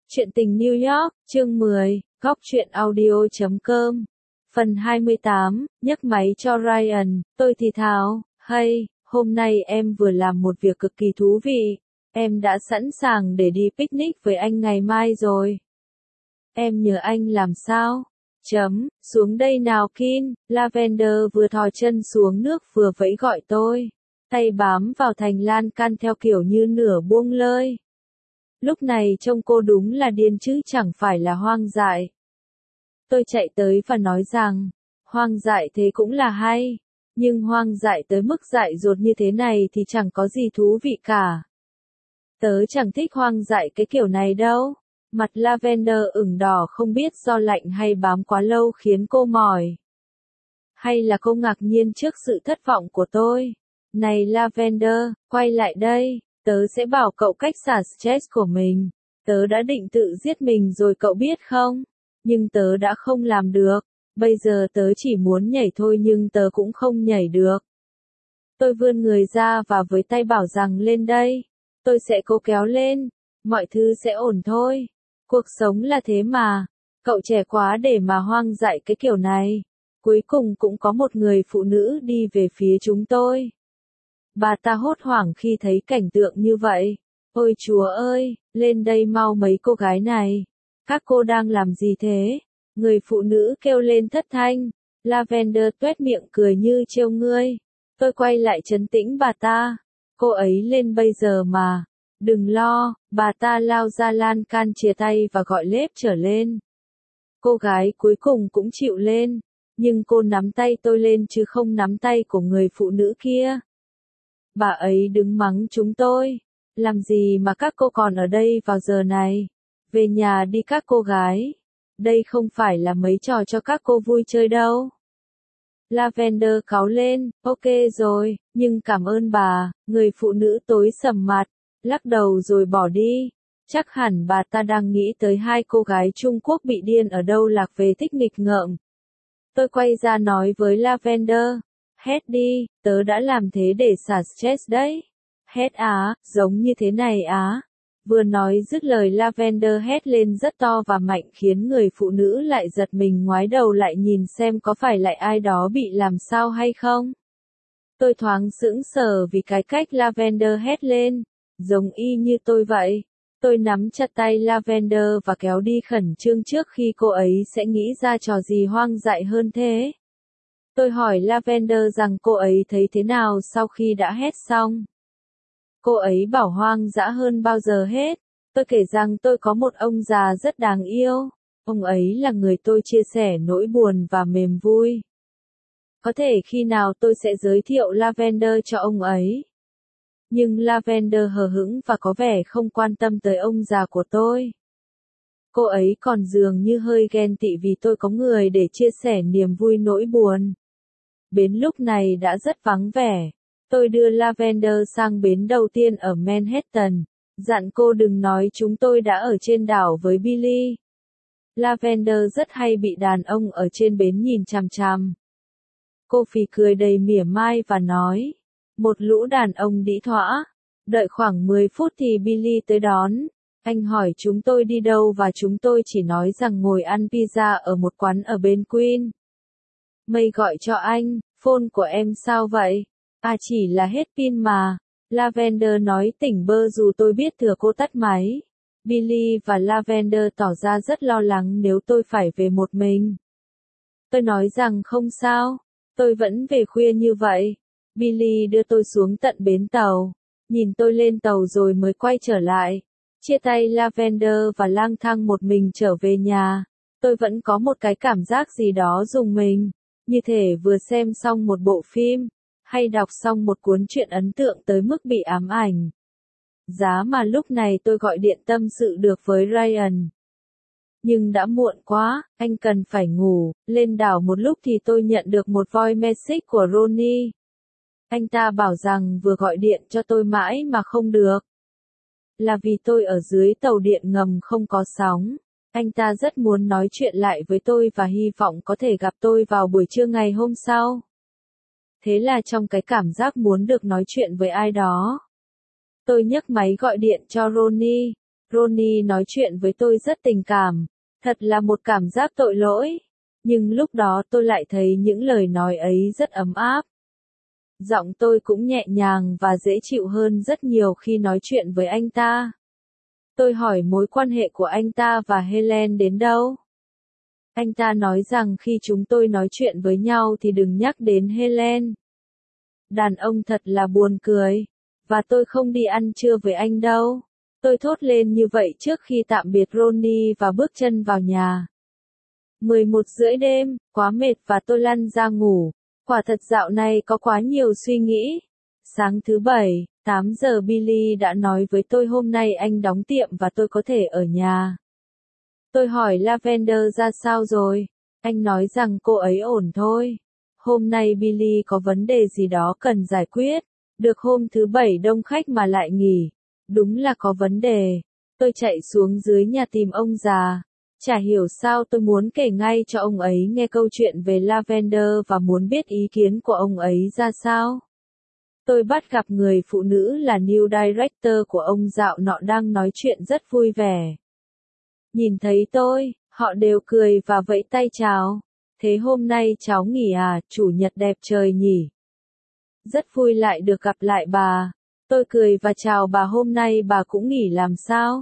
Chuyện tình New York, chương 10, góc truyện audio.com. Phần 28, nhấc máy cho Ryan, tôi thì thào, hey, hôm nay em vừa làm một việc cực kỳ thú vị. Em đã sẵn sàng để đi picnic với anh ngày mai rồi. Em nhờ anh làm sao? Xuống đây nào Kin, Lavender vừa thò chân xuống nước vừa vẫy gọi tôi. Tay bám vào thành lan can theo kiểu như nửa buông lơi. Lúc này trông cô đúng là điên chứ chẳng phải là hoang dại. Tôi chạy tới và nói rằng, hoang dại thế cũng là hay, nhưng hoang dại tới mức dại dột như thế này thì chẳng có gì thú vị cả. Tớ chẳng thích hoang dại cái kiểu này đâu. Mặt Lavender ửng đỏ không biết do lạnh hay bám quá lâu khiến cô mỏi. Hay là cô ngạc nhiên trước sự thất vọng của tôi. Này Lavender, quay lại đây. Tớ sẽ bảo cậu cách xả stress của mình. Tớ đã định tự giết mình rồi cậu biết không? Nhưng tớ đã không làm được. Bây giờ tớ chỉ muốn nhảy thôi nhưng tớ cũng không nhảy được. Tôi vươn người ra và với tay bảo rằng lên đây. Tôi sẽ cố kéo lên. Mọi thứ sẽ ổn thôi. Cuộc sống là thế mà. Cậu trẻ quá để mà hoang dại cái kiểu này. Cuối cùng cũng có một người phụ nữ đi về phía chúng tôi. Bà ta hốt hoảng khi thấy cảnh tượng như vậy. Ôi Chúa ơi, lên đây mau mấy cô gái này. Các cô đang làm gì thế? Người phụ nữ kêu lên thất thanh. Lavender tuét miệng cười như trêu ngươi. Tôi quay lại trấn tĩnh bà ta. Cô ấy lên bây giờ mà. Đừng lo, bà ta lao ra lan can chìa tay và gọi Lếp trở lên. Cô gái cuối cùng cũng chịu lên. Nhưng cô nắm tay tôi lên chứ không nắm tay của người phụ nữ kia. Bà ấy đứng mắng chúng tôi. Làm gì mà các cô còn ở đây vào giờ này? Về nhà đi các cô gái. Đây không phải là mấy trò cho các cô vui chơi đâu. Lavender cáu lên, ok rồi, nhưng cảm ơn bà. Người phụ nữ tối sầm mặt, lắc đầu rồi bỏ đi. Chắc hẳn bà ta đang nghĩ tới hai cô gái Trung Quốc bị điên ở đâu lạc về thích nghịch ngợm. Tôi quay ra nói với Lavender. Hét đi, tớ đã làm thế để xả stress đấy. Hét á, giống như thế này á. Vừa nói dứt lời Lavender hét lên rất to và mạnh khiến người phụ nữ lại giật mình ngoái đầu lại nhìn xem có phải lại ai đó bị làm sao hay không. Tôi thoáng sững sờ vì cái cách Lavender hét lên, giống y như tôi vậy. Tôi nắm chặt tay Lavender và kéo đi khẩn trương trước khi cô ấy sẽ nghĩ ra trò gì hoang dại hơn thế. Tôi hỏi Lavender rằng cô ấy thấy thế nào sau khi đã hét xong. Cô ấy bảo hoang dã hơn bao giờ hết. Tôi kể rằng tôi có một ông già rất đáng yêu. Ông ấy là người tôi chia sẻ nỗi buồn và mềm vui. Có thể khi nào tôi sẽ giới thiệu Lavender cho ông ấy. Nhưng Lavender hờ hững và có vẻ không quan tâm tới ông già của tôi. Cô ấy còn dường như hơi ghen tị vì tôi có người để chia sẻ niềm vui nỗi buồn. Bến lúc này đã rất vắng vẻ. Tôi đưa Lavender sang bến đầu tiên ở Manhattan, dặn cô đừng nói chúng tôi đã ở trên đảo với Billy. Lavender rất hay bị đàn ông ở trên bến nhìn chằm chằm. Cô phì cười đầy mỉa mai và nói, một lũ đàn ông đĩ thõa. Đợi khoảng 10 phút thì Billy tới đón. Anh hỏi chúng tôi đi đâu và chúng tôi chỉ nói rằng ngồi ăn pizza ở một quán ở bên Queen. Mây gọi cho anh, phone của em sao vậy? À chỉ là hết pin mà. Lavender nói tỉnh bơ dù tôi biết thừa cô tắt máy. Billy và Lavender tỏ ra rất lo lắng nếu tôi phải về một mình. Tôi nói rằng không sao, tôi vẫn về khuya như vậy. Billy đưa tôi xuống tận bến tàu, nhìn tôi lên tàu rồi mới quay trở lại. Chia tay Lavender và lang thang một mình trở về nhà. Tôi vẫn có một cái cảm giác gì đó rùng mình, như thể vừa xem xong một bộ phim, hay đọc xong một cuốn truyện ấn tượng tới mức bị ám ảnh. Giá mà lúc này tôi gọi điện tâm sự được với Ryan. Nhưng đã muộn quá, anh cần phải ngủ. Lên đảo một lúc thì tôi nhận được một voice message của Ronnie. Anh ta bảo rằng vừa gọi điện cho tôi mãi mà không được. Là vì tôi ở dưới tàu điện ngầm không có sóng. Anh ta rất muốn nói chuyện lại với tôi và hy vọng có thể gặp tôi vào buổi trưa ngày hôm sau. Thế là trong cái cảm giác muốn được nói chuyện với ai đó, tôi nhấc máy gọi điện cho Ronnie. Ronnie nói chuyện với tôi rất tình cảm, thật là một cảm giác tội lỗi. Nhưng lúc đó tôi lại thấy những lời nói ấy rất ấm áp. Giọng tôi cũng nhẹ nhàng và dễ chịu hơn rất nhiều khi nói chuyện với anh ta. Tôi hỏi mối quan hệ của anh ta và Helen đến đâu. Anh ta nói rằng khi chúng tôi nói chuyện với nhau thì đừng nhắc đến Helen. Đàn ông thật là buồn cười. Và tôi không đi ăn trưa với anh đâu. Tôi thốt lên như vậy trước khi tạm biệt Ronnie và bước chân vào nhà. 11:30 đêm, quá mệt và tôi lăn ra ngủ. Quả thật dạo này có quá nhiều suy nghĩ. Sáng thứ Bảy, 8 giờ Billy đã nói với tôi hôm nay anh đóng tiệm và tôi có thể ở nhà. Tôi hỏi Lavender ra sao rồi. Anh nói rằng cô ấy ổn thôi. Hôm nay Billy có vấn đề gì đó cần giải quyết. Được hôm thứ Bảy đông khách mà lại nghỉ. Đúng là có vấn đề. Tôi chạy xuống dưới nhà tìm ông già. Chả hiểu sao tôi muốn kể ngay cho ông ấy nghe câu chuyện về Lavender và muốn biết ý kiến của ông ấy ra sao. Tôi bắt gặp người phụ nữ là New Director của ông dạo nọ đang nói chuyện rất vui vẻ. Nhìn thấy tôi, họ đều cười và vẫy tay chào. Thế hôm nay cháu nghỉ à, chủ nhật đẹp trời nhỉ? Rất vui lại được gặp lại bà. Tôi cười và chào bà hôm nay bà cũng nghỉ làm sao?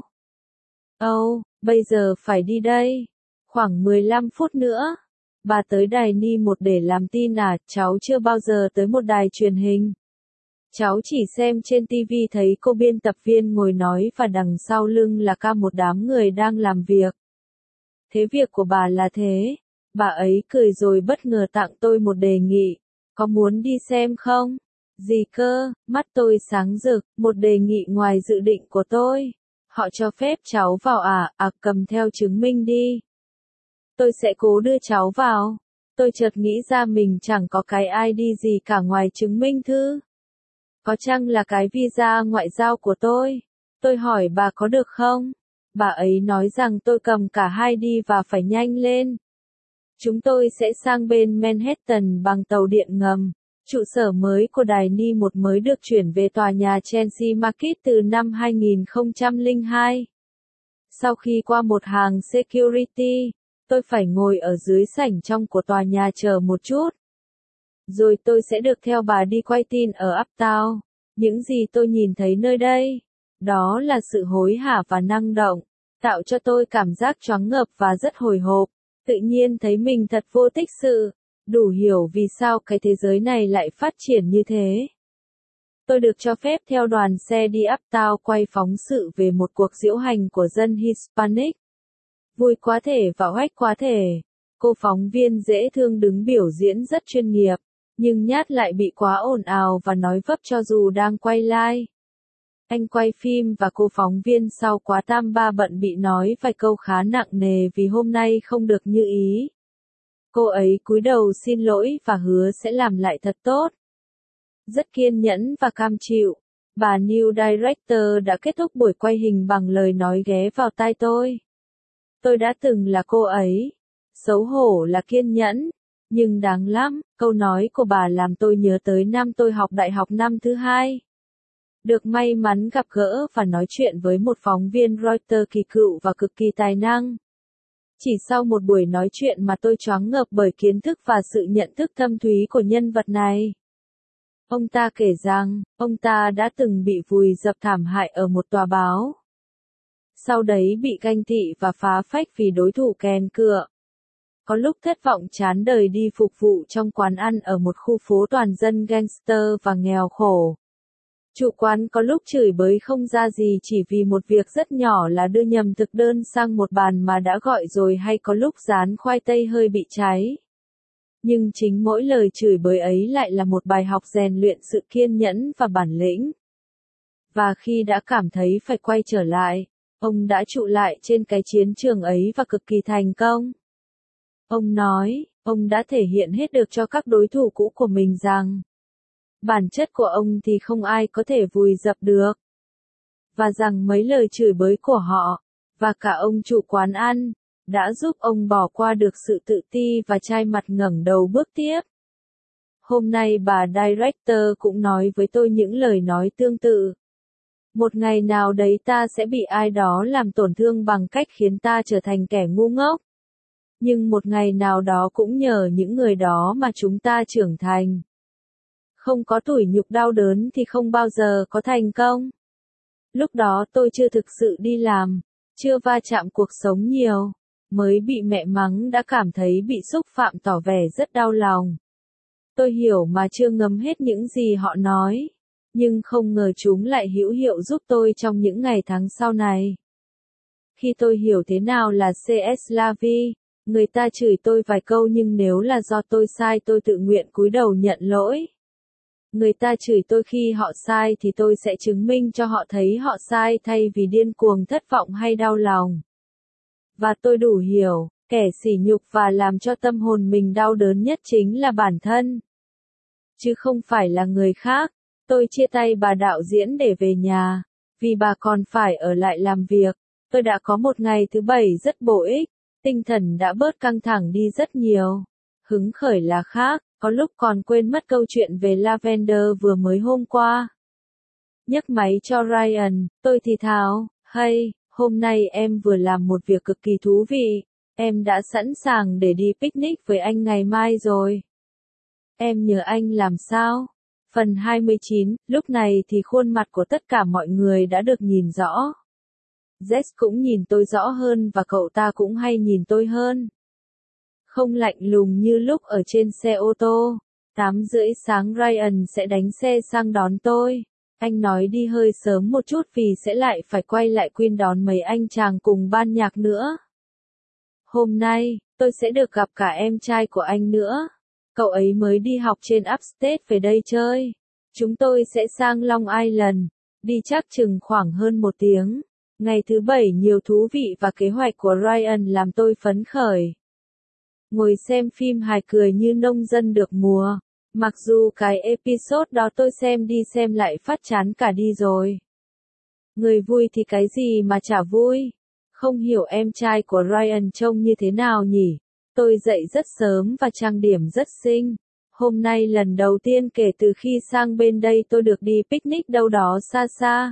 Bây giờ phải đi đây. Khoảng 15 phút nữa. Bà tới đài Ni một để làm tin à, cháu chưa bao giờ tới một đài truyền hình. Cháu chỉ xem trên TV thấy cô biên tập viên ngồi nói và đằng sau lưng là cả một đám người đang làm việc. Thế việc của bà là thế. Bà ấy cười rồi bất ngờ tặng tôi một đề nghị. Có muốn đi xem không? Gì cơ? Mắt tôi sáng rực, một đề nghị ngoài dự định của tôi. Họ cho phép cháu vào à, cầm theo chứng minh đi. Tôi sẽ cố đưa cháu vào. Tôi chợt nghĩ ra mình chẳng có cái ID gì cả ngoài chứng minh thư. Có chăng là cái visa ngoại giao của tôi? Tôi hỏi bà có được không? Bà ấy nói rằng tôi cầm cả hai đi và phải nhanh lên. Chúng tôi sẽ sang bên Manhattan bằng tàu điện ngầm. Trụ sở mới của đài Ni một mới được chuyển về tòa nhà Chelsea Market từ năm 2002. Sau khi qua một hàng security, tôi phải ngồi ở dưới sảnh trong của tòa nhà chờ một chút. Rồi tôi sẽ được theo bà đi quay tin ở Uptown. Những gì tôi nhìn thấy nơi đây, đó là sự hối hả và năng động, tạo cho tôi cảm giác choáng ngợp và rất hồi hộp. Tự nhiên thấy mình thật vô tích sự, đủ hiểu vì sao cái thế giới này lại phát triển như thế. Tôi được cho phép theo đoàn xe đi Uptown quay phóng sự về một cuộc diễu hành của dân Hispanic. Vui quá thể và oách quá thể. Cô phóng viên dễ thương đứng biểu diễn rất chuyên nghiệp, nhưng nhát lại bị quá ồn ào và nói vấp cho dù đang quay live. Anh quay phim và cô phóng viên sau quá tam ba bận bị nói vài câu khá nặng nề vì hôm nay không được như ý. Cô ấy cúi đầu xin lỗi và hứa sẽ làm lại thật tốt. Rất kiên nhẫn và cam chịu, bà New Director đã kết thúc buổi quay hình bằng lời nói ghé vào tai tôi. Tôi đã từng là cô ấy. Xấu hổ là kiên nhẫn, nhưng đáng lắm, câu nói của bà làm tôi nhớ tới năm tôi học đại học năm thứ 2. Được may mắn gặp gỡ và nói chuyện với một phóng viên Reuters kỳ cựu và cực kỳ tài năng. Chỉ sau một buổi nói chuyện mà tôi choáng ngợp bởi kiến thức và sự nhận thức thâm thúy của nhân vật này. Ông ta kể rằng, ông ta đã từng bị vùi dập thảm hại ở một tòa báo. Sau đấy bị ganh tị và phá phách vì đối thủ kèn cựa. Có lúc thất vọng chán đời đi phục vụ trong quán ăn ở một khu phố toàn dân gangster và nghèo khổ. Chủ quán có lúc chửi bới không ra gì chỉ vì một việc rất nhỏ là đưa nhầm thực đơn sang một bàn mà đã gọi rồi, hay có lúc rán khoai tây hơi bị cháy. Nhưng chính mỗi lời chửi bới ấy lại là một bài học rèn luyện sự kiên nhẫn và bản lĩnh. Và khi đã cảm thấy phải quay trở lại, ông đã trụ lại trên cái chiến trường ấy và cực kỳ thành công. Ông nói, ông đã thể hiện hết được cho các đối thủ cũ của mình rằng bản chất của ông thì không ai có thể vùi dập được. Và rằng mấy lời chửi bới của họ, và cả ông chủ quán ăn, đã giúp ông bỏ qua được sự tự ti và chai mặt ngẩng đầu bước tiếp. Hôm nay bà Director cũng nói với tôi những lời nói tương tự. Một ngày nào đấy ta sẽ bị ai đó làm tổn thương bằng cách khiến ta trở thành kẻ ngu ngốc. Nhưng một ngày nào đó cũng nhờ những người đó mà chúng ta trưởng thành. Không có tủi nhục đau đớn thì không bao giờ có thành công. Lúc đó tôi chưa thực sự đi làm, chưa va chạm cuộc sống nhiều, mới bị mẹ mắng đã cảm thấy bị xúc phạm tỏ vẻ rất đau lòng. Tôi hiểu mà chưa ngấm hết những gì họ nói, nhưng không ngờ chúng lại hữu hiệu giúp tôi trong những ngày tháng sau này. Khi tôi hiểu thế nào là CS La Vie, người ta chửi tôi vài câu nhưng nếu là do tôi sai tôi tự nguyện cúi đầu nhận lỗi. Người ta chửi tôi khi họ sai thì tôi sẽ chứng minh cho họ thấy họ sai thay vì điên cuồng thất vọng hay đau lòng. Và tôi đủ hiểu, kẻ sỉ nhục và làm cho tâm hồn mình đau đớn nhất chính là bản thân, chứ không phải là người khác. Tôi chia tay bà đạo diễn để về nhà, vì bà còn phải ở lại làm việc. Tôi đã có một ngày thứ bảy rất bổ ích, tinh thần đã bớt căng thẳng đi rất nhiều. Hứng khởi là khác, có lúc còn quên mất câu chuyện về Lavender vừa mới hôm qua. Nhấc máy cho Ryan, tôi thì thào, hey, hôm nay em vừa làm một việc cực kỳ thú vị, em đã sẵn sàng để đi picnic với anh ngày mai rồi. Em nhờ anh làm sao? Phần 29, lúc này thì khuôn mặt của tất cả mọi người đã được nhìn rõ. Jess cũng nhìn tôi rõ hơn và cậu ta cũng hay nhìn tôi hơn. Không lạnh lùng như lúc ở trên xe ô tô. 8:30 sáng Ryan sẽ đánh xe sang đón tôi. Anh nói đi hơi sớm một chút vì sẽ lại phải quay lại Queen đón mấy anh chàng cùng ban nhạc nữa. Hôm nay, tôi sẽ được gặp cả em trai của anh nữa. Cậu ấy mới đi học trên Upstate về đây chơi. Chúng tôi sẽ sang Long Island, đi chắc chừng khoảng hơn 1 tiếng. Ngày thứ bảy nhiều thú vị và kế hoạch của Ryan làm tôi phấn khởi. Ngồi xem phim hài cười như nông dân được mùa. Mặc dù cái episode đó tôi xem đi xem lại phát chán cả đi rồi. Người vui thì cái gì mà chả vui. Không hiểu em trai của Ryan trông như thế nào nhỉ? Tôi dậy rất sớm và trang điểm rất xinh. Hôm nay lần đầu tiên kể từ khi sang bên đây tôi được đi picnic đâu đó xa xa.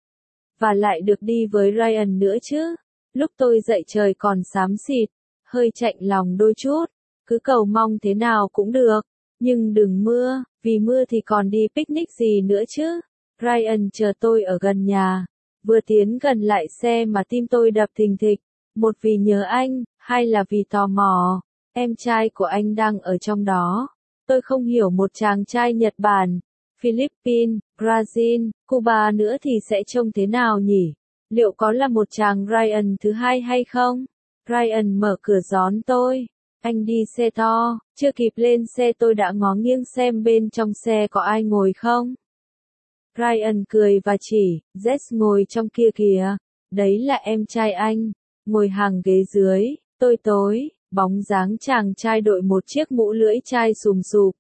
Và lại được đi với Ryan nữa chứ. Lúc tôi dậy trời còn xám xịt, hơi chạnh lòng đôi chút. Cứ cầu mong thế nào cũng được. Nhưng đừng mưa, vì mưa thì còn đi picnic gì nữa chứ. Ryan chờ tôi ở gần nhà. Vừa tiến gần lại xe mà tim tôi đập thình thịch. Một vì nhớ anh, hai là vì tò mò. Em trai của anh đang ở trong đó. Tôi không hiểu một chàng trai Nhật Bản, Philippines, Brazil, Cuba nữa thì sẽ trông thế nào nhỉ? Liệu có là một chàng Ryan thứ hai hay không? Ryan mở cửa đón tôi. Anh đi xe to, chưa kịp lên xe tôi đã ngó nghiêng xem bên trong xe có ai ngồi không. Ryan cười và chỉ, Jess ngồi trong kia kìa. Đấy là em trai anh. Ngồi hàng ghế dưới, tối, bóng dáng chàng trai đội một chiếc mũ lưỡi chai xùm xụp.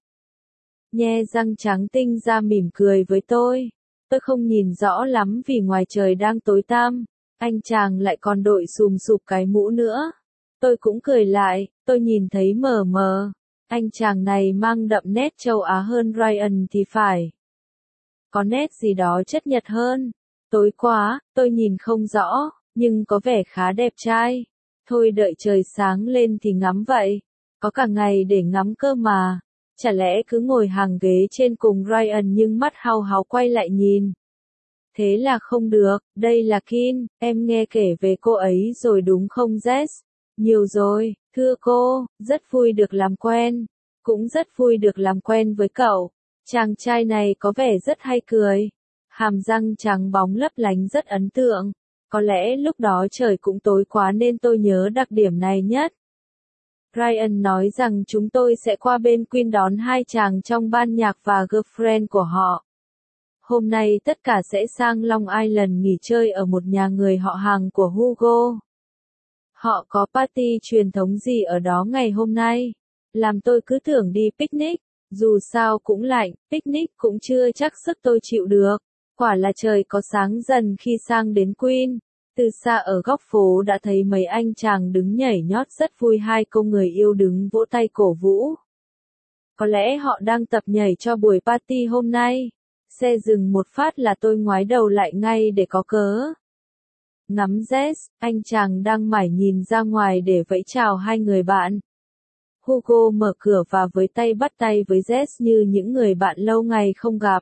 Nhe răng trắng tinh ra mỉm cười với tôi. Tôi không nhìn rõ lắm vì ngoài trời đang tối tăm. Anh chàng lại còn đội xùm xụp cái mũ nữa. Tôi cũng cười lại, tôi nhìn thấy mờ mờ. Anh chàng này mang đậm nét châu Á hơn Ryan thì phải. Có nét gì đó chất Nhật hơn. Tối quá, tôi nhìn không rõ, nhưng có vẻ khá đẹp trai. Thôi đợi trời sáng lên thì ngắm vậy. Có cả ngày để ngắm cơ mà. Chả lẽ cứ ngồi hàng ghế trên cùng Ryan nhưng mắt hao háo quay lại nhìn. Thế là không được, đây là Kim, em nghe kể về cô ấy rồi đúng không Jess? Nhiều rồi, thưa cô, rất vui được làm quen. Cũng rất vui được làm quen với cậu. Chàng trai này có vẻ rất hay cười. Hàm răng trắng bóng lấp lánh rất ấn tượng. Có lẽ lúc đó trời cũng tối quá nên tôi nhớ đặc điểm này nhất. Ryan nói rằng chúng tôi sẽ qua bên Queen đón hai chàng trong ban nhạc và girlfriend của họ. Hôm nay tất cả sẽ sang Long Island nghỉ chơi ở một nhà người họ hàng của Hugo. Họ có party truyền thống gì ở đó ngày hôm nay? Làm tôi cứ tưởng đi picnic. Dù sao cũng lạnh, picnic cũng chưa chắc sức tôi chịu được. Quả là trời có sáng dần khi sang đến Queen. Từ xa ở góc phố đã thấy mấy anh chàng đứng nhảy nhót rất vui, hai cô người yêu đứng vỗ tay cổ vũ. Có lẽ họ đang tập nhảy cho buổi party hôm nay. Xe dừng một phát là tôi ngoái đầu lại ngay để có cớ. Ngắm Jess, anh chàng đang mải nhìn ra ngoài để vẫy chào hai người bạn. Hugo mở cửa và với tay bắt tay với Jess như những người bạn lâu ngày không gặp.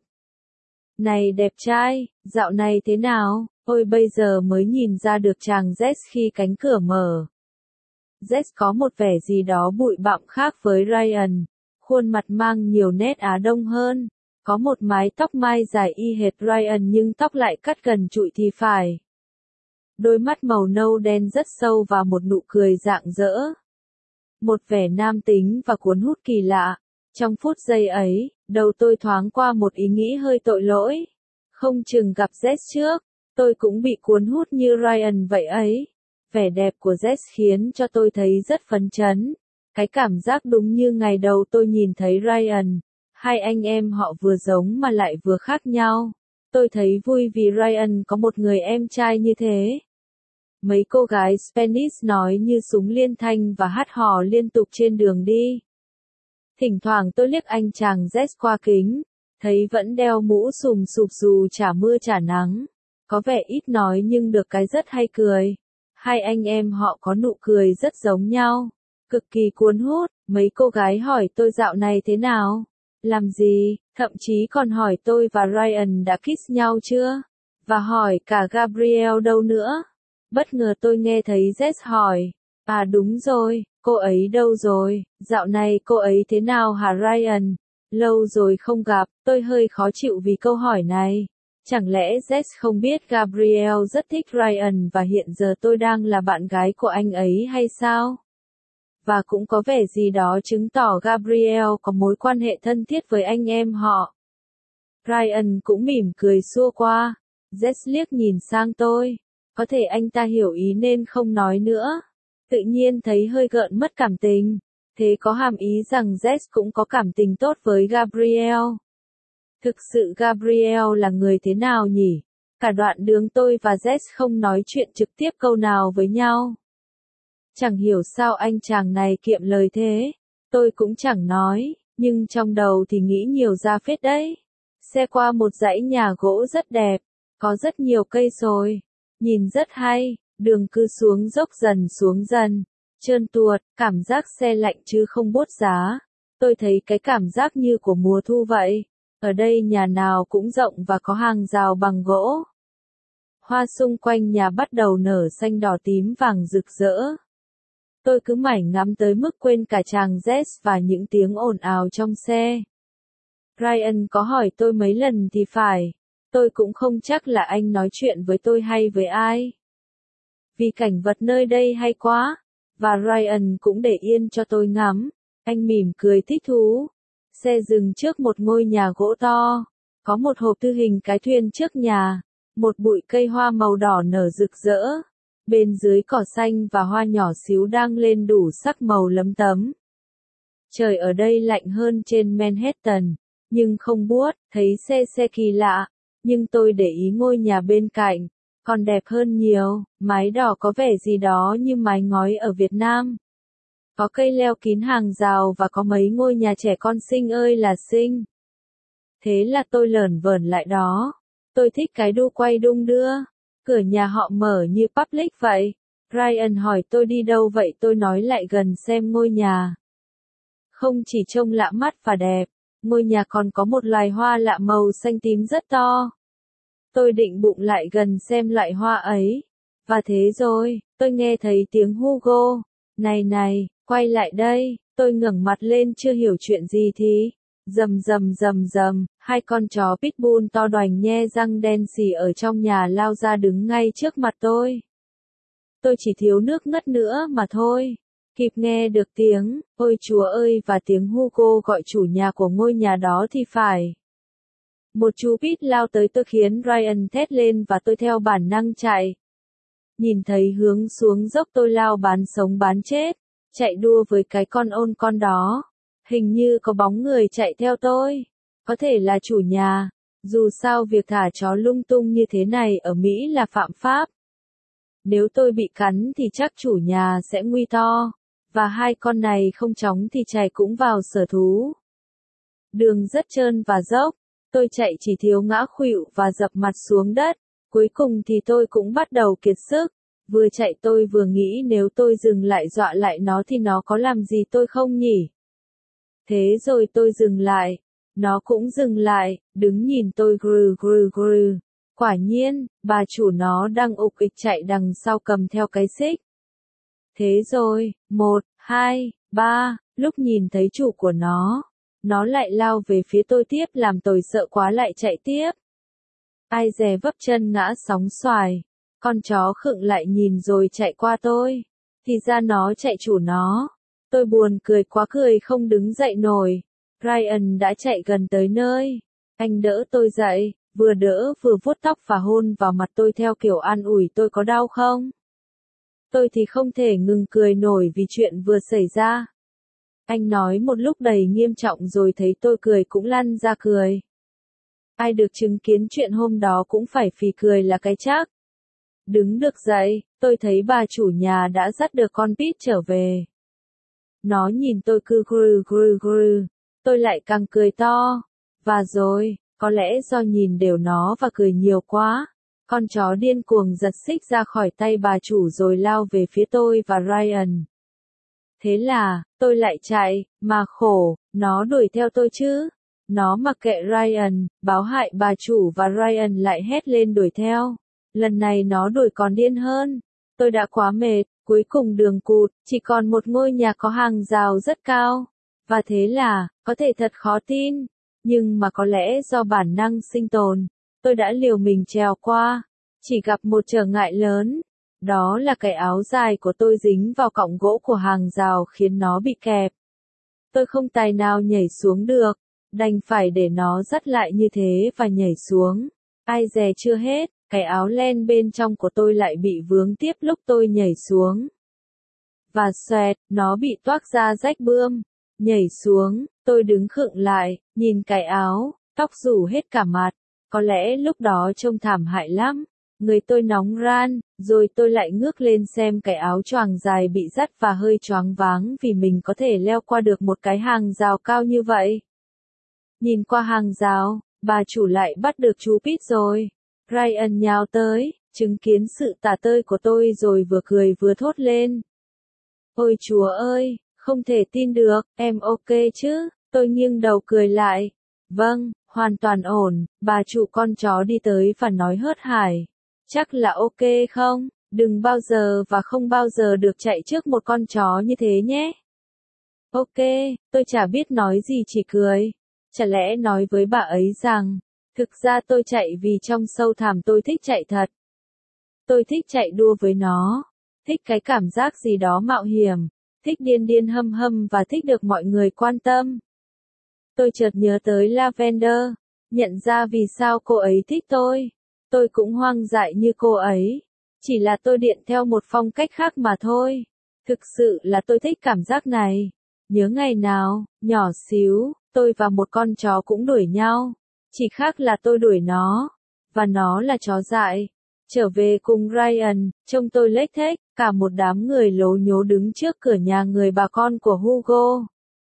Này đẹp trai, dạo này thế nào? Ôi bây giờ mới nhìn ra được chàng Jess khi cánh cửa mở. Jess có một vẻ gì đó bụi bặm khác với Ryan, khuôn mặt mang nhiều nét Á Đông hơn. Có một mái tóc mai dài y hệt Ryan nhưng tóc lại cắt gần trụi thì phải. Đôi mắt màu nâu đen rất sâu và một nụ cười rạng rỡ. Một vẻ nam tính và cuốn hút kỳ lạ. Trong phút giây ấy, đầu tôi thoáng qua một ý nghĩ hơi tội lỗi. Không chừng gặp Jess trước, tôi cũng bị cuốn hút như Ryan vậy ấy. Vẻ đẹp của Jess khiến cho tôi thấy rất phấn chấn. Cái cảm giác đúng như ngày đầu tôi nhìn thấy Ryan. Hai anh em họ vừa giống mà lại vừa khác nhau. Tôi thấy vui vì Ryan có một người em trai như thế. Mấy cô gái Spanish nói như súng liên thanh và hát hò liên tục trên đường đi. Thỉnh thoảng tôi liếc anh chàng Jess qua kính, thấy vẫn đeo mũ sùm sụp dù chả mưa chả nắng. Có vẻ ít nói nhưng được cái rất hay cười. Hai anh em họ có nụ cười rất giống nhau. Cực kỳ cuốn hút, mấy cô gái hỏi tôi dạo này thế nào? Làm gì, thậm chí còn hỏi tôi và Ryan đã kiss nhau chưa? Và hỏi cả Gabrielle đâu nữa? Bất ngờ tôi nghe thấy Jess hỏi. À đúng rồi, cô ấy đâu rồi? Dạo này cô ấy thế nào hả Ryan? Lâu rồi không gặp, tôi hơi khó chịu vì câu hỏi này. Chẳng lẽ Jess không biết Gabrielle rất thích Ryan và hiện giờ tôi đang là bạn gái của anh ấy hay sao? Và cũng có vẻ gì đó chứng tỏ Gabrielle có mối quan hệ thân thiết với anh em họ. Ryan cũng mỉm cười xua qua. Jess liếc nhìn sang tôi. Có thể anh ta hiểu ý nên không nói nữa. Tự nhiên thấy hơi gợn mất cảm tình. Thế có hàm ý rằng Jess cũng có cảm tình tốt với Gabrielle. Thực sự Gabrielle là người thế nào nhỉ? Cả đoạn đường tôi và Jess không nói chuyện trực tiếp câu nào với nhau. Chẳng hiểu sao anh chàng này kiệm lời thế. Tôi cũng chẳng nói, nhưng trong đầu thì nghĩ nhiều ra phết đấy. Xe qua một dãy nhà gỗ rất đẹp, có rất nhiều cây sồi, nhìn rất hay, đường cứ xuống dốc dần xuống dần, trơn tuột, cảm giác xe lạnh chứ không buốt giá. Tôi thấy cái cảm giác như của mùa thu vậy. Ở đây nhà nào cũng rộng và có hàng rào bằng gỗ. Hoa xung quanh nhà bắt đầu nở xanh đỏ tím vàng rực rỡ. Tôi cứ mải ngắm tới mức quên cả chàng Jess và những tiếng ồn ào trong xe. Ryan có hỏi tôi mấy lần thì phải. Tôi cũng không chắc là anh nói chuyện với tôi hay với ai. Vì cảnh vật nơi đây hay quá. Và Ryan cũng để yên cho tôi ngắm. Anh mỉm cười thích thú. Xe dừng trước một ngôi nhà gỗ to. Có một hộp thư hình cái thuyền trước nhà. Một bụi cây hoa màu đỏ nở rực rỡ. Bên dưới cỏ xanh và hoa nhỏ xíu đang lên đủ sắc màu lấm tấm. Trời ở đây lạnh hơn trên Manhattan, nhưng không buốt, thấy xe kỳ lạ. Nhưng tôi để ý ngôi nhà bên cạnh, còn đẹp hơn nhiều, mái đỏ có vẻ gì đó như mái ngói ở Việt Nam. Có cây leo kín hàng rào và có mấy ngôi nhà trẻ con xinh ơi là xinh. Thế là tôi lởn vởn lại đó. Tôi thích cái đu quay đung đưa. Cửa nhà họ mở như public vậy. Ryan hỏi tôi đi đâu vậy, tôi nói lại gần xem ngôi nhà. Không chỉ trông lạ mắt và đẹp, ngôi nhà còn có một loài hoa lạ màu xanh tím rất to. Tôi định bụng lại gần xem loại hoa ấy. Và thế rồi, tôi nghe thấy tiếng Hugo. Này này, quay lại đây. Tôi ngẩng mặt lên chưa hiểu chuyện gì thì. Rầm rầm rầm rầm, hai con chó pitbull to đoành nhe răng đen xì ở trong nhà lao ra đứng ngay trước mặt tôi. Tôi chỉ thiếu nước ngất nữa mà thôi. Kịp nghe được tiếng, ôi chúa ơi và tiếng Hugo gọi chủ nhà của ngôi nhà đó thì phải. Một chú pit lao tới tôi khiến Ryan thét lên và tôi theo bản năng chạy. Nhìn thấy hướng xuống dốc tôi lao bán sống bán chết, chạy đua với cái con đó. Hình như có bóng người chạy theo tôi. Có thể là chủ nhà. Dù sao việc thả chó lung tung như thế này ở Mỹ là phạm pháp. Nếu tôi bị cắn thì chắc chủ nhà sẽ nguy to. Và hai con này không chóng thì chạy cũng vào sở thú. Đường rất trơn và dốc. Tôi chạy chỉ thiếu ngã khuỵu và dập mặt xuống đất. Cuối cùng thì tôi cũng bắt đầu kiệt sức. Vừa chạy tôi vừa nghĩ nếu tôi dừng lại dọa lại nó thì nó có làm gì tôi không nhỉ? Thế rồi tôi dừng lại. Nó cũng dừng lại, đứng nhìn tôi grừ grừ grừ. Quả nhiên, bà chủ nó đang ục ịch chạy đằng sau cầm theo cái xích. Thế rồi, 1, 2, 3, lúc nhìn thấy chủ của nó lại lao về phía tôi tiếp làm tôi sợ quá lại chạy tiếp. Ai dè vấp chân ngã sóng xoài. Con chó khựng lại nhìn rồi chạy qua tôi. Thì ra nó chạy chủ nó. Tôi buồn cười quá cười không đứng dậy nổi. Ryan đã chạy gần tới nơi. Anh đỡ tôi dậy, vừa đỡ vừa vuốt tóc và hôn vào mặt tôi theo kiểu an ủi tôi có đau không. Tôi thì không thể ngừng cười nổi vì chuyện vừa xảy ra. Anh nói một lúc đầy nghiêm trọng rồi thấy tôi cười cũng lăn ra cười. Ai được chứng kiến chuyện hôm đó cũng phải phì cười là cái chắc. Đứng được dậy, tôi thấy bà chủ nhà đã dắt được con Pete trở về. Nó nhìn tôi cứ grừ grừ grừ, tôi lại càng cười to. Và rồi, có lẽ do nhìn đều nó và cười nhiều quá, con chó điên cuồng giật xích ra khỏi tay bà chủ rồi lao về phía tôi và Ryan. Thế là, tôi lại chạy, mà khổ, nó đuổi theo tôi chứ. Nó mặc kệ Ryan, báo hại bà chủ và Ryan lại hét lên đuổi theo. Lần này nó đuổi còn điên hơn. Tôi đã quá mệt, cuối cùng đường cụt, chỉ còn một ngôi nhà có hàng rào rất cao. Và thế là, có thể thật khó tin, nhưng mà có lẽ do bản năng sinh tồn, tôi đã liều mình trèo qua. Chỉ gặp một trở ngại lớn. Đó là cái áo dài của tôi dính vào cọng gỗ của hàng rào khiến nó bị kẹp. Tôi không tài nào nhảy xuống được, đành phải để nó dắt lại như thế và nhảy xuống. Ai dè chưa hết, cái áo len bên trong của tôi lại bị vướng tiếp lúc tôi nhảy xuống. Và xoẹt, nó bị toác ra rách bươm. Nhảy xuống, tôi đứng khựng lại, nhìn cái áo, tóc rủ hết cả mặt. Có lẽ lúc đó trông thảm hại lắm. Người tôi nóng ran, rồi tôi lại ngước lên xem cái áo choàng dài bị dắt và hơi choáng váng vì mình có thể leo qua được một cái hàng rào cao như vậy. Nhìn qua hàng rào, bà chủ lại bắt được chú Pete rồi. Ryan nhào tới, chứng kiến sự tả tơi của tôi rồi vừa cười vừa thốt lên. Ôi Chúa ơi, không thể tin được, em ok chứ? Tôi nghiêng đầu cười lại. Vâng, hoàn toàn ổn, bà chủ con chó đi tới và nói hớt hải. Chắc là ok không? Đừng bao giờ và không bao giờ được chạy trước một con chó như thế nhé. Ok, tôi chả biết nói gì chỉ cười. Chả lẽ nói với bà ấy rằng, thực ra tôi chạy vì trong sâu thẳm tôi thích chạy thật. Tôi thích chạy đua với nó, thích cái cảm giác gì đó mạo hiểm, thích điên điên hâm hâm và thích được mọi người quan tâm. Tôi chợt nhớ tới Lavender, nhận ra vì sao cô ấy thích tôi. Tôi cũng hoang dại như cô ấy, chỉ là tôi điện theo một phong cách khác mà thôi. Thực sự là tôi thích cảm giác này. Nhớ ngày nào, nhỏ xíu, tôi và một con chó cũng đuổi nhau. Chỉ khác là tôi đuổi nó, và nó là chó dại. Trở về cùng Ryan, trông tôi lếch thếch, cả một đám người lố nhố đứng trước cửa nhà người bà con của Hugo.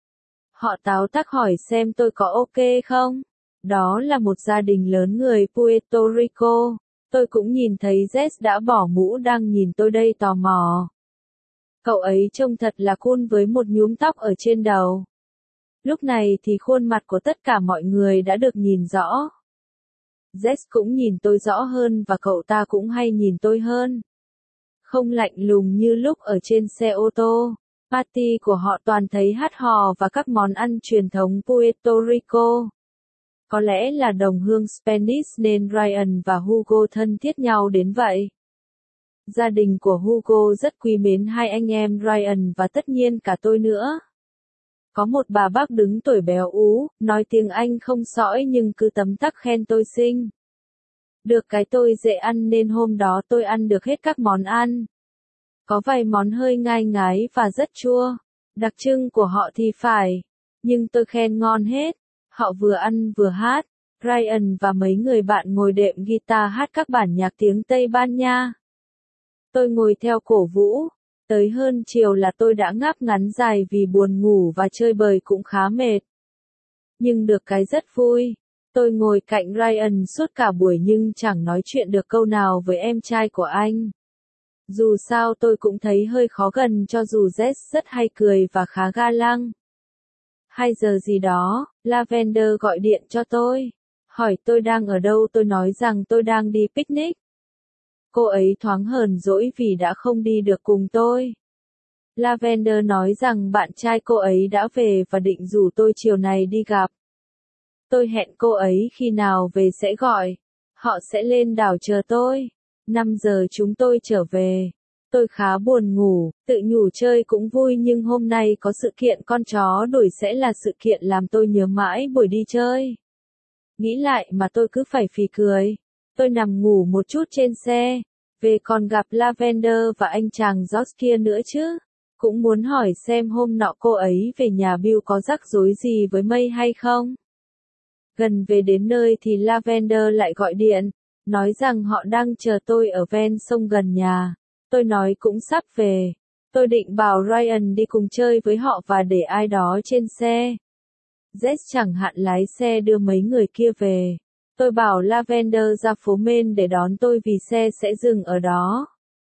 Họ táo tắc hỏi xem tôi có ok không? Đó là một gia đình lớn người Puerto Rico. Tôi cũng nhìn thấy Jess đã bỏ mũ đang nhìn tôi đây tò mò. Cậu ấy trông thật là cool với một nhúm tóc ở trên đầu. Lúc này thì khuôn mặt của tất cả mọi người đã được nhìn rõ. Jess cũng nhìn tôi rõ hơn và cậu ta cũng hay nhìn tôi hơn. Không lạnh lùng như lúc ở trên xe ô tô. Party của họ toàn thấy hát hò và các món ăn truyền thống Puerto Rico. Có lẽ là đồng hương Spanish nên Ryan và Hugo thân thiết nhau đến vậy. Gia đình của Hugo rất quý mến hai anh em Ryan và tất nhiên cả tôi nữa. Có một bà bác đứng tuổi béo ú, nói tiếng Anh không sõi nhưng cứ tấm tắc khen tôi xinh. Được cái tôi dễ ăn nên hôm đó tôi ăn được hết các món ăn. Có vài món hơi ngai ngái và rất chua. Đặc trưng của họ thì phải. Nhưng tôi khen ngon hết. Họ vừa ăn vừa hát. Ryan và mấy người bạn ngồi đệm guitar hát các bản nhạc tiếng Tây Ban Nha. Tôi ngồi theo cổ vũ. Tới hơn chiều là tôi đã ngáp ngắn dài vì buồn ngủ và chơi bời cũng khá mệt. Nhưng được cái rất vui. Tôi ngồi cạnh Ryan suốt cả buổi nhưng chẳng nói chuyện được câu nào với em trai của anh. Dù sao tôi cũng thấy hơi khó gần cho dù Jess rất hay cười và khá ga lăng. 2 giờ gì đó, Lavender gọi điện cho tôi. Hỏi tôi đang ở đâu, tôi nói rằng tôi đang đi picnic. Cô ấy thoáng hờn dỗi vì đã không đi được cùng tôi. Lavender nói rằng bạn trai cô ấy đã về và định rủ tôi chiều này đi gặp. Tôi hẹn cô ấy khi nào về sẽ gọi. Họ sẽ lên đảo chờ tôi. 5 giờ chúng tôi trở về. Tôi khá buồn ngủ, tự nhủ chơi cũng vui nhưng hôm nay có sự kiện con chó đuổi sẽ là sự kiện làm tôi nhớ mãi buổi đi chơi. Nghĩ lại mà tôi cứ phải phì cười. Tôi nằm ngủ một chút trên xe. Về còn gặp Lavender và anh chàng George kia nữa chứ. Cũng muốn hỏi xem hôm nọ cô ấy về nhà Bill có rắc rối gì với May hay không. Gần về đến nơi thì Lavender lại gọi điện, nói rằng họ đang chờ tôi ở ven sông gần nhà. Tôi nói cũng sắp về. Tôi định bảo Ryan đi cùng chơi với họ và để ai đó trên xe. Jess chẳng hạn lái xe đưa mấy người kia về. Tôi bảo Lavender ra phố Main để đón tôi vì xe sẽ dừng ở đó.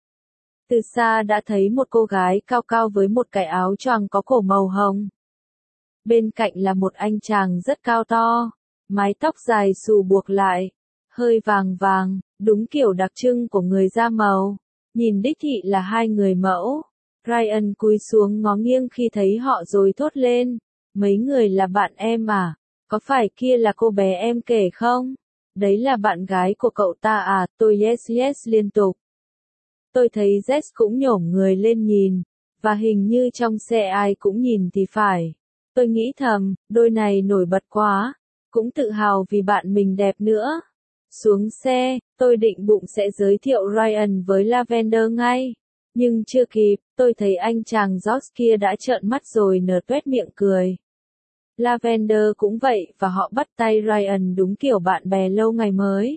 Từ xa đã thấy một cô gái cao cao với một cái áo choàng có cổ màu hồng. Bên cạnh là một anh chàng rất cao to, mái tóc dài xù buộc lại, hơi vàng vàng, đúng kiểu đặc trưng của người da màu. Nhìn đích thị là hai người mẫu. Ryan cúi xuống ngó nghiêng khi thấy họ rồi thốt lên. Mấy người là bạn em à? Có phải kia là cô bé em kể không? Đấy là bạn gái của cậu ta à? Tôi yes yes liên tục. Tôi thấy Jess cũng nhổm người lên nhìn. Và hình như trong xe ai cũng nhìn thì phải. Tôi nghĩ thầm, đôi này nổi bật quá. Cũng tự hào vì bạn mình đẹp nữa. Xuống xe, tôi định bụng sẽ giới thiệu Ryan với Lavender ngay. Nhưng chưa kịp, tôi thấy anh chàng George kia đã trợn mắt rồi nở toét miệng cười. Lavender cũng vậy và họ bắt tay Ryan đúng kiểu bạn bè lâu ngày mới.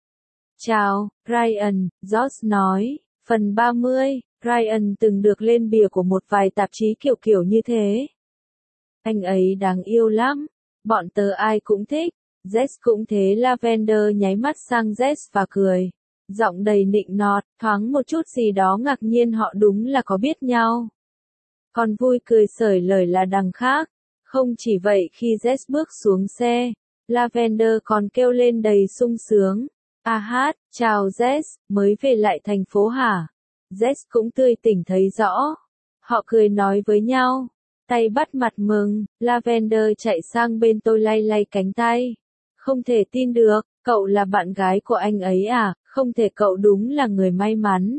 Chào, Ryan, George nói. Phần 30, Ryan từng được lên bìa của một vài tạp chí kiểu như thế. Anh ấy đáng yêu lắm. Bọn tớ ai cũng thích. Jess cũng thế. Lavender nháy mắt sang Jess và cười. Giọng đầy nịnh nọt, thoáng một chút gì đó ngạc nhiên họ đúng là có biết nhau. Còn vui cười xởi lời là đằng khác. Không chỉ vậy khi Jess bước xuống xe, Lavender còn kêu lên đầy sung sướng. À hát, chào Jess, mới về lại thành phố hả? Jess cũng tươi tỉnh thấy rõ. Họ cười nói với nhau. Tay bắt mặt mừng, Lavender chạy sang bên tôi lay lay cánh tay. Không thể tin được, cậu là bạn gái của anh ấy à, không thể cậu đúng là người may mắn.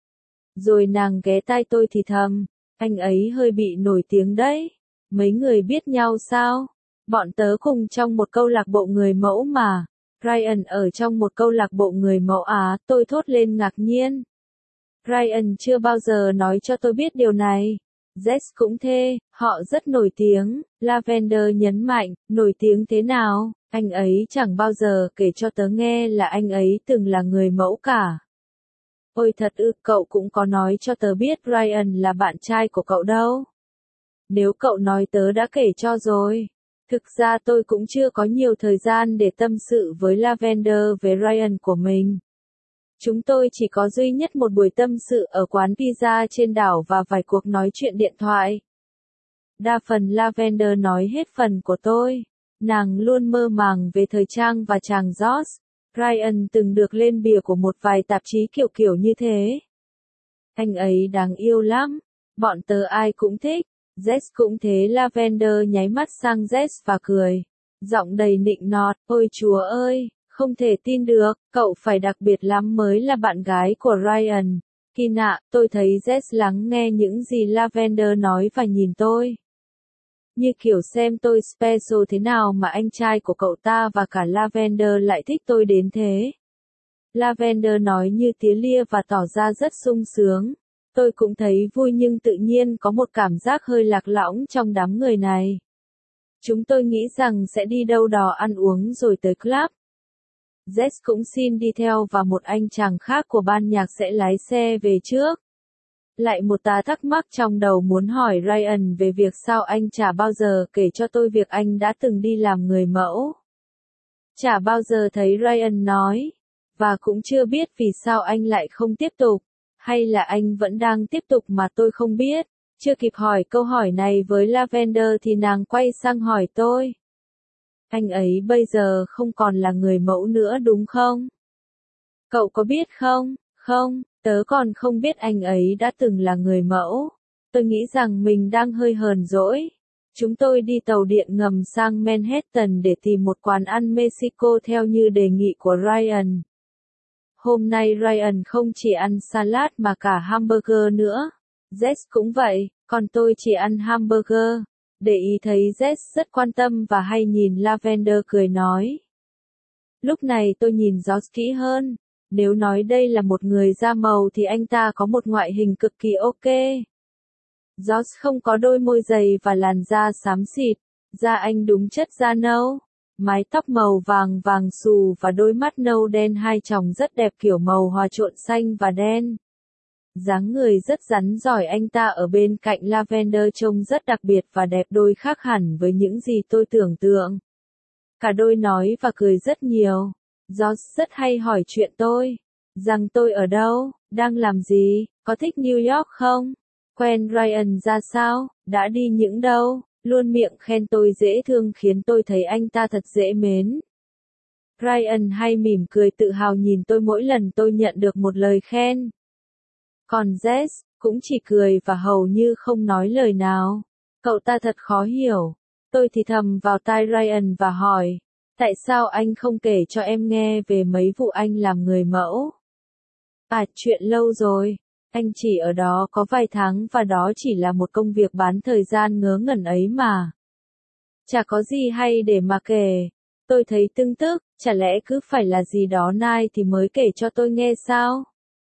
Rồi nàng ghé tai tôi thì thầm, anh ấy hơi bị nổi tiếng đấy. Mấy người biết nhau sao? Bọn tớ cùng trong một câu lạc bộ người mẫu mà. Ryan ở trong một câu lạc bộ người mẫu à, tôi thốt lên ngạc nhiên. Ryan chưa bao giờ nói cho tôi biết điều này. Jess cũng thế, họ rất nổi tiếng. Lavender nhấn mạnh, nổi tiếng thế nào? Anh ấy chẳng bao giờ kể cho tớ nghe là anh ấy từng là người mẫu cả. Ôi thật ư, cậu cũng có nói cho tớ biết Ryan là bạn trai của cậu đâu. Nếu cậu nói tớ đã kể cho rồi. Thực ra tôi cũng chưa có nhiều thời gian để tâm sự với Lavender về Ryan của mình. Chúng tôi chỉ có duy nhất một buổi tâm sự ở quán pizza trên đảo và vài cuộc nói chuyện điện thoại. Đa phần Lavender nói hết phần của tôi. Nàng luôn mơ màng về thời trang và chàng George. Ryan từng được lên bìa của một vài tạp chí kiểu như thế. Anh ấy đáng yêu lắm. Bọn tớ ai cũng thích. Jess cũng thế. Lavender nháy mắt sang Jess và cười. Giọng đầy nịnh nọt. Ôi chúa ơi, không thể tin được, cậu phải đặc biệt lắm mới là bạn gái của Ryan. Kỳ nạ, tôi thấy Jess lắng nghe những gì Lavender nói và nhìn tôi. Như kiểu xem tôi special thế nào mà anh trai của cậu ta và cả Lavender lại thích tôi đến thế. Lavender nói như tía lia và tỏ ra rất sung sướng. Tôi cũng thấy vui nhưng tự nhiên có một cảm giác hơi lạc lõng trong đám người này. Chúng tôi nghĩ rằng sẽ đi đâu đó ăn uống rồi tới club. Jess cũng xin đi theo và một anh chàng khác của ban nhạc sẽ lái xe về trước. Lại một tá thắc mắc trong đầu muốn hỏi Ryan về việc sao anh chả bao giờ kể cho tôi việc anh đã từng đi làm người mẫu. Chả bao giờ thấy Ryan nói. Và cũng chưa biết vì sao anh lại không tiếp tục. Hay là anh vẫn đang tiếp tục mà tôi không biết. Chưa kịp hỏi câu hỏi này với Lavender thì nàng quay sang hỏi tôi. Anh ấy bây giờ không còn là người mẫu nữa đúng không? Cậu có biết không? Không, tớ còn không biết anh ấy đã từng là người mẫu. Tôi nghĩ rằng mình đang hơi hờn dỗi. Chúng tôi đi tàu điện ngầm sang Manhattan để tìm một quán ăn Mexico theo như đề nghị của Ryan. Hôm nay Ryan không chỉ ăn salad mà cả hamburger nữa. Jess cũng vậy, còn tôi chỉ ăn hamburger. Để ý thấy Jess rất quan tâm và hay nhìn Lavender cười nói. Lúc này tôi nhìn Josh kỹ hơn. Nếu nói đây là một người da màu thì anh ta có một ngoại hình cực kỳ ok. Josh không có đôi môi dày và làn da xám xịt. Da anh đúng chất da nâu. Mái tóc màu vàng vàng xù và đôi mắt nâu đen hai tròng rất đẹp kiểu màu hòa trộn xanh và đen. Dáng người rất rắn giỏi anh ta ở bên cạnh Lavender trông rất đặc biệt và đẹp đôi khác hẳn với những gì tôi tưởng tượng. Cả đôi nói và cười rất nhiều. Josh rất hay hỏi chuyện tôi. Rằng tôi ở đâu, đang làm gì, có thích New York không? Quen Ryan ra sao, đã đi những đâu? Luôn miệng khen tôi dễ thương khiến tôi thấy anh ta thật dễ mến. Ryan hay mỉm cười tự hào nhìn tôi mỗi lần tôi nhận được một lời khen. Còn Jess, cũng chỉ cười và hầu như không nói lời nào. Cậu ta thật khó hiểu. Tôi thì thầm vào tai Ryan và hỏi, tại sao anh không kể cho em nghe về mấy vụ anh làm người mẫu? Chuyện lâu rồi. Anh chỉ ở đó có vài tháng và đó chỉ là một công việc bán thời gian ngớ ngẩn ấy mà. Chả có gì hay để mà kể. Tôi thấy tưng tức, chả lẽ cứ phải là gì đó nice thì mới kể cho tôi nghe sao?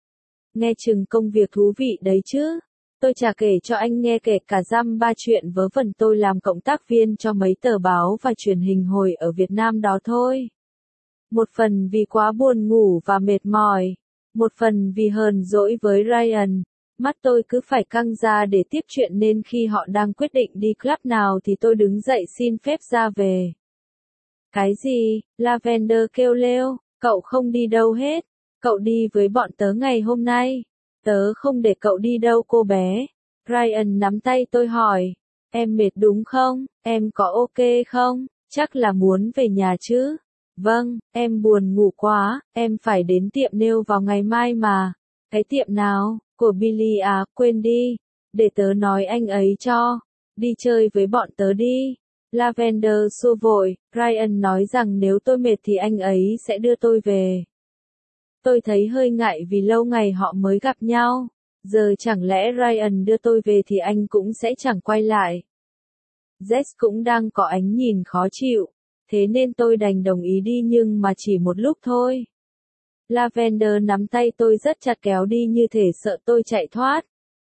Nghe chừng công việc thú vị đấy chứ. Tôi chả kể cho anh nghe kể cả dăm ba chuyện vớ vẩn tôi làm cộng tác viên cho mấy tờ báo và truyền hình hồi ở Việt Nam đó thôi. Một phần vì quá buồn ngủ và mệt mỏi. Một phần vì hờn dỗi với Ryan. Mắt tôi cứ phải căng ra để tiếp chuyện nên khi họ đang quyết định đi club nào thì tôi đứng dậy xin phép ra về. Cái gì? Lavender kêu lêu, cậu không đi đâu hết. Cậu đi với bọn tớ ngày hôm nay. Tớ không để cậu đi đâu cô bé. Ryan nắm tay tôi hỏi. Em mệt đúng không? Em có ok không? Chắc là muốn về nhà chứ? Vâng, em buồn ngủ quá, em phải đến tiệm nail vào ngày mai mà. Cái tiệm nào? Của Billy à, quên đi. Để tớ nói anh ấy cho. Đi chơi với bọn tớ đi. Lavender xua vội, Ryan nói rằng nếu tôi mệt thì anh ấy sẽ đưa tôi về. Tôi thấy hơi ngại vì lâu ngày họ mới gặp nhau. Giờ chẳng lẽ Ryan đưa tôi về thì anh cũng sẽ chẳng quay lại. Jess cũng đang có ánh nhìn khó chịu. Thế nên tôi đành đồng ý đi nhưng mà chỉ một lúc thôi. Lavender nắm tay tôi rất chặt kéo đi như thể sợ tôi chạy thoát.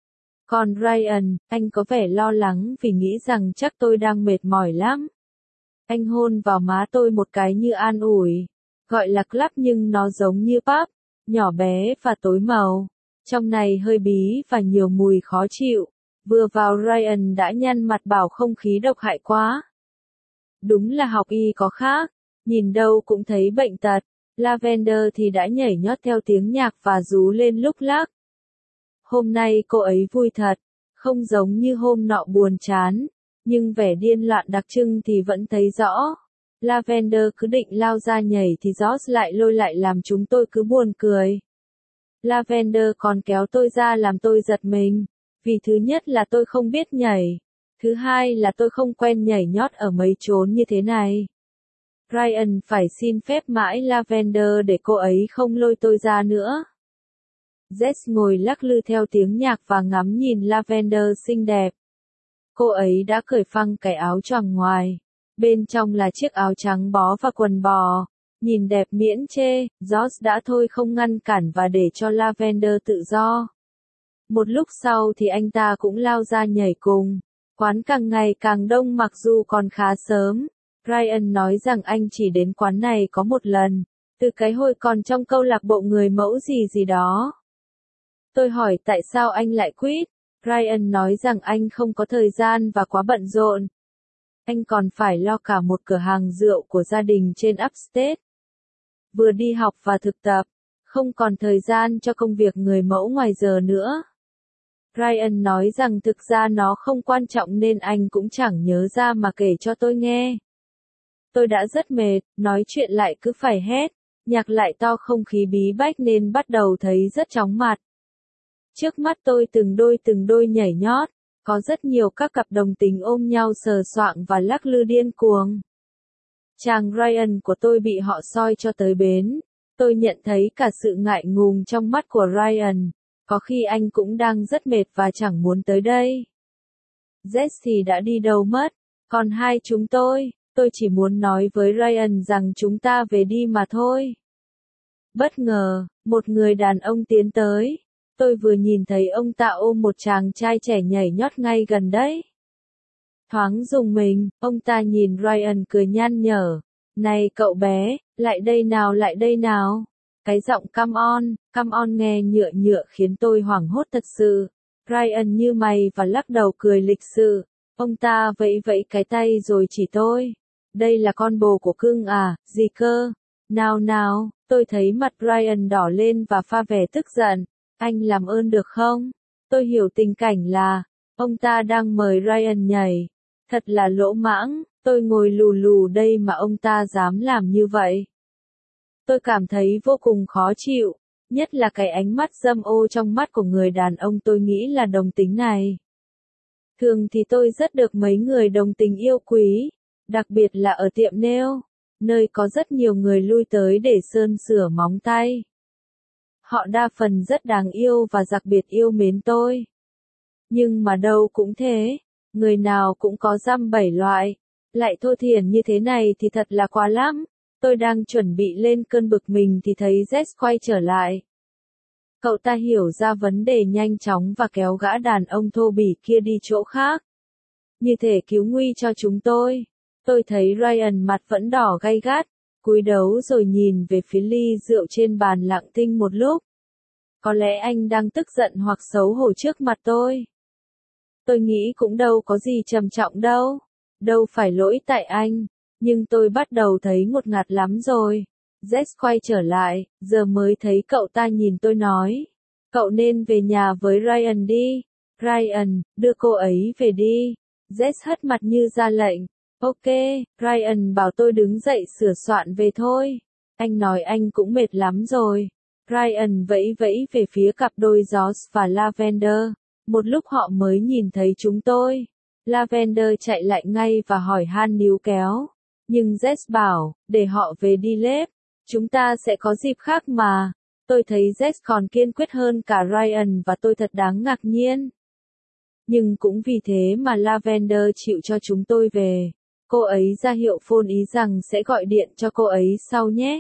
Còn Ryan, anh có vẻ lo lắng vì nghĩ rằng chắc tôi đang mệt mỏi lắm. Anh hôn vào má tôi một cái như an ủi. Gọi là club nhưng nó giống như pub, nhỏ bé và tối màu. Trong này hơi bí và nhiều mùi khó chịu. Vừa vào Ryan đã nhăn mặt bảo không khí độc hại quá. Đúng là học y có khác, nhìn đâu cũng thấy bệnh tật. Lavender thì đã nhảy nhót theo tiếng nhạc và rú lên lúc lắc. Hôm nay cô ấy vui thật, không giống như hôm nọ buồn chán, nhưng vẻ điên loạn đặc trưng thì vẫn thấy rõ. Lavender cứ định lao ra nhảy thì Josh lại lôi lại làm chúng tôi cứ buồn cười. Lavender còn kéo tôi ra làm tôi giật mình, vì thứ nhất là tôi không biết nhảy. Thứ hai là tôi không quen nhảy nhót ở mấy chốn như thế này. Ryan phải xin phép mãi Lavender để cô ấy không lôi tôi ra nữa. Jess ngồi lắc lư theo tiếng nhạc và ngắm nhìn Lavender xinh đẹp. Cô ấy đã cởi phăng cái áo choàng ngoài. Bên trong là chiếc áo trắng bó và quần bò. Nhìn đẹp miễn chê, Josh đã thôi không ngăn cản và để cho Lavender tự do. Một lúc sau thì anh ta cũng lao ra nhảy cùng. Quán càng ngày càng đông mặc dù còn khá sớm. Ryan nói rằng anh chỉ đến quán này có một lần, từ cái hồi còn trong câu lạc bộ người mẫu gì gì đó. Tôi hỏi tại sao anh lại quit. Ryan nói rằng anh không có thời gian và quá bận rộn. anh còn phải lo cả một cửa hàng rượu của gia đình trên Upstate. Vừa đi học và thực tập, không còn thời gian cho công việc người mẫu ngoài giờ nữa. Ryan nói rằng thực ra nó không quan trọng nên anh cũng chẳng nhớ ra mà kể cho tôi nghe. Tôi đã rất mệt, nói chuyện lại cứ phải hét, nhạc lại to không khí bí bách nên bắt đầu thấy rất chóng mặt. Trước mắt tôi từng đôi nhảy nhót, có rất nhiều các cặp đồng tính ôm nhau sờ soạng và lắc lư điên cuồng. Chàng Ryan của tôi bị họ soi cho tới bến. Tôi nhận thấy cả sự ngại ngùng trong mắt của Ryan, có khi anh cũng đang rất mệt và chẳng muốn tới đây. Jess thì đã đi đâu mất, còn hai chúng tôi chỉ muốn nói với Ryan rằng chúng ta về đi mà thôi. Bất ngờ, một người đàn ông tiến tới. Tôi vừa nhìn thấy ông ta ôm một chàng trai trẻ nhảy nhót ngay gần đấy. Thoáng rùng mình, ông ta nhìn Ryan cười nhăn nhở. Này cậu bé, lại đây nào. Cái giọng come on nghe nhựa nhựa khiến tôi hoảng hốt thật sự. Ryan như mày và lắc đầu cười lịch sự. Ông ta vẫy vẫy cái tay rồi chỉ tôi. Đây là con bồ của cưng à, gì cơ? Nào, tôi thấy mặt Ryan đỏ lên và pha vẻ tức giận. Anh làm ơn được không? Tôi hiểu tình cảnh là, ông ta đang mời Ryan nhảy. Thật là lỗ mãng, tôi ngồi lù lù đây mà ông ta dám làm như vậy. Tôi cảm thấy vô cùng khó chịu, nhất là cái ánh mắt dâm ô trong mắt của người đàn ông tôi nghĩ là đồng tính này. Thường thì tôi rất được mấy người đồng tình yêu quý, đặc biệt là ở tiệm nail, nơi có rất nhiều người lui tới để sơn sửa móng tay. Họ đa phần rất đáng yêu và đặc biệt yêu mến tôi. Nhưng mà đâu cũng thế, người nào cũng có dăm bảy loại, lại thô thiển như thế này thì thật là quá lắm. Tôi đang chuẩn bị lên cơn bực mình thì thấy Jess quay trở lại. Cậu ta hiểu ra vấn đề nhanh chóng và kéo gã đàn ông thô bỉ kia đi chỗ khác. Như thể cứu nguy cho chúng tôi. Tôi thấy Ryan mặt vẫn đỏ gay gắt, cúi đầu rồi nhìn về phía ly rượu trên bàn lặng thinh một lúc. Có lẽ anh đang tức giận hoặc xấu hổ trước mặt tôi. Tôi nghĩ cũng đâu có gì trầm trọng đâu. Đâu phải lỗi tại anh. Nhưng tôi bắt đầu thấy ngột ngạt lắm rồi. Jess quay trở lại, giờ mới thấy cậu ta nhìn tôi nói. Cậu nên về nhà với Ryan đi. Ryan, đưa cô ấy về đi. Jess hất mặt như ra lệnh. Ok, Ryan bảo tôi đứng dậy sửa soạn về thôi. Anh nói anh cũng mệt lắm rồi. Ryan vẫy vẫy về phía cặp đôi Josh và Lavender. Một lúc họ mới nhìn thấy chúng tôi. Lavender chạy lại ngay và hỏi han níu kéo. Nhưng Jess bảo, để họ về đi lép. Chúng ta sẽ có dịp khác mà. Tôi thấy Jess còn kiên quyết hơn cả Ryan và tôi thật đáng ngạc nhiên. Nhưng cũng vì thế mà Lavender chịu cho chúng tôi về. Cô ấy ra hiệu phone ý rằng sẽ gọi điện cho cô ấy sau nhé.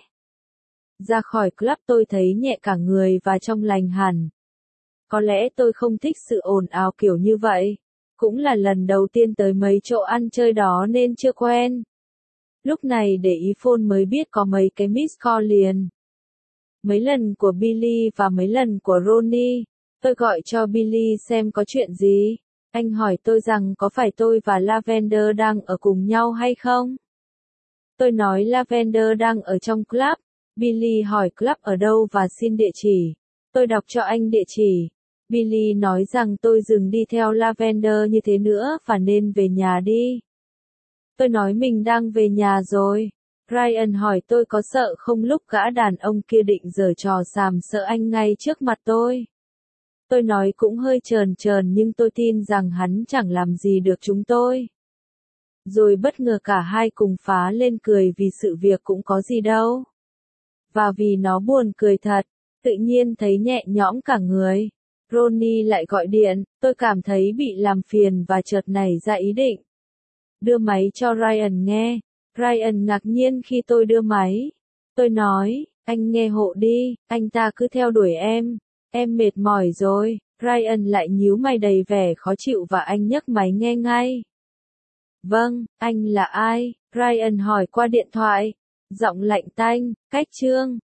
Ra khỏi club tôi thấy nhẹ cả người và trong lành hẳn. Có lẽ tôi không thích sự ồn ào kiểu như vậy. Cũng là lần đầu tiên tới mấy chỗ ăn chơi đó nên chưa quen. Lúc này để ý phone mới biết có mấy cái miss call liền. Mấy lần của Billy và mấy lần của Ronnie. Tôi gọi cho Billy xem có chuyện gì. Anh hỏi tôi rằng có phải tôi và Lavender đang ở cùng nhau hay không? Tôi nói Lavender đang ở trong club. Billy hỏi club ở đâu và xin địa chỉ. Tôi đọc cho anh địa chỉ. Billy nói rằng tôi dừng đi theo Lavender như thế nữa và nên về nhà đi. Tôi nói mình đang về nhà rồi. Ryan hỏi tôi có sợ không lúc gã đàn ông kia định giở trò sàm sợ anh ngay trước mặt tôi. Tôi nói cũng hơi trờn nhưng tôi tin rằng hắn chẳng làm gì được chúng tôi. Rồi bất ngờ cả hai cùng phá lên cười vì sự việc cũng có gì đâu. Và vì nó buồn cười thật, tự nhiên thấy nhẹ nhõm cả người. Ronnie lại gọi điện, tôi cảm thấy bị làm phiền và chợt nảy ra ý định. Đưa máy cho Ryan nghe. Ryan ngạc nhiên khi tôi đưa máy. Tôi nói, anh nghe hộ đi, anh ta cứ theo đuổi em mệt mỏi rồi. Ryan lại nhíu mày đầy vẻ khó chịu và anh nhấc máy nghe ngay. Vâng, anh là ai? Ryan hỏi qua điện thoại. Giọng lạnh tanh, cách Trương.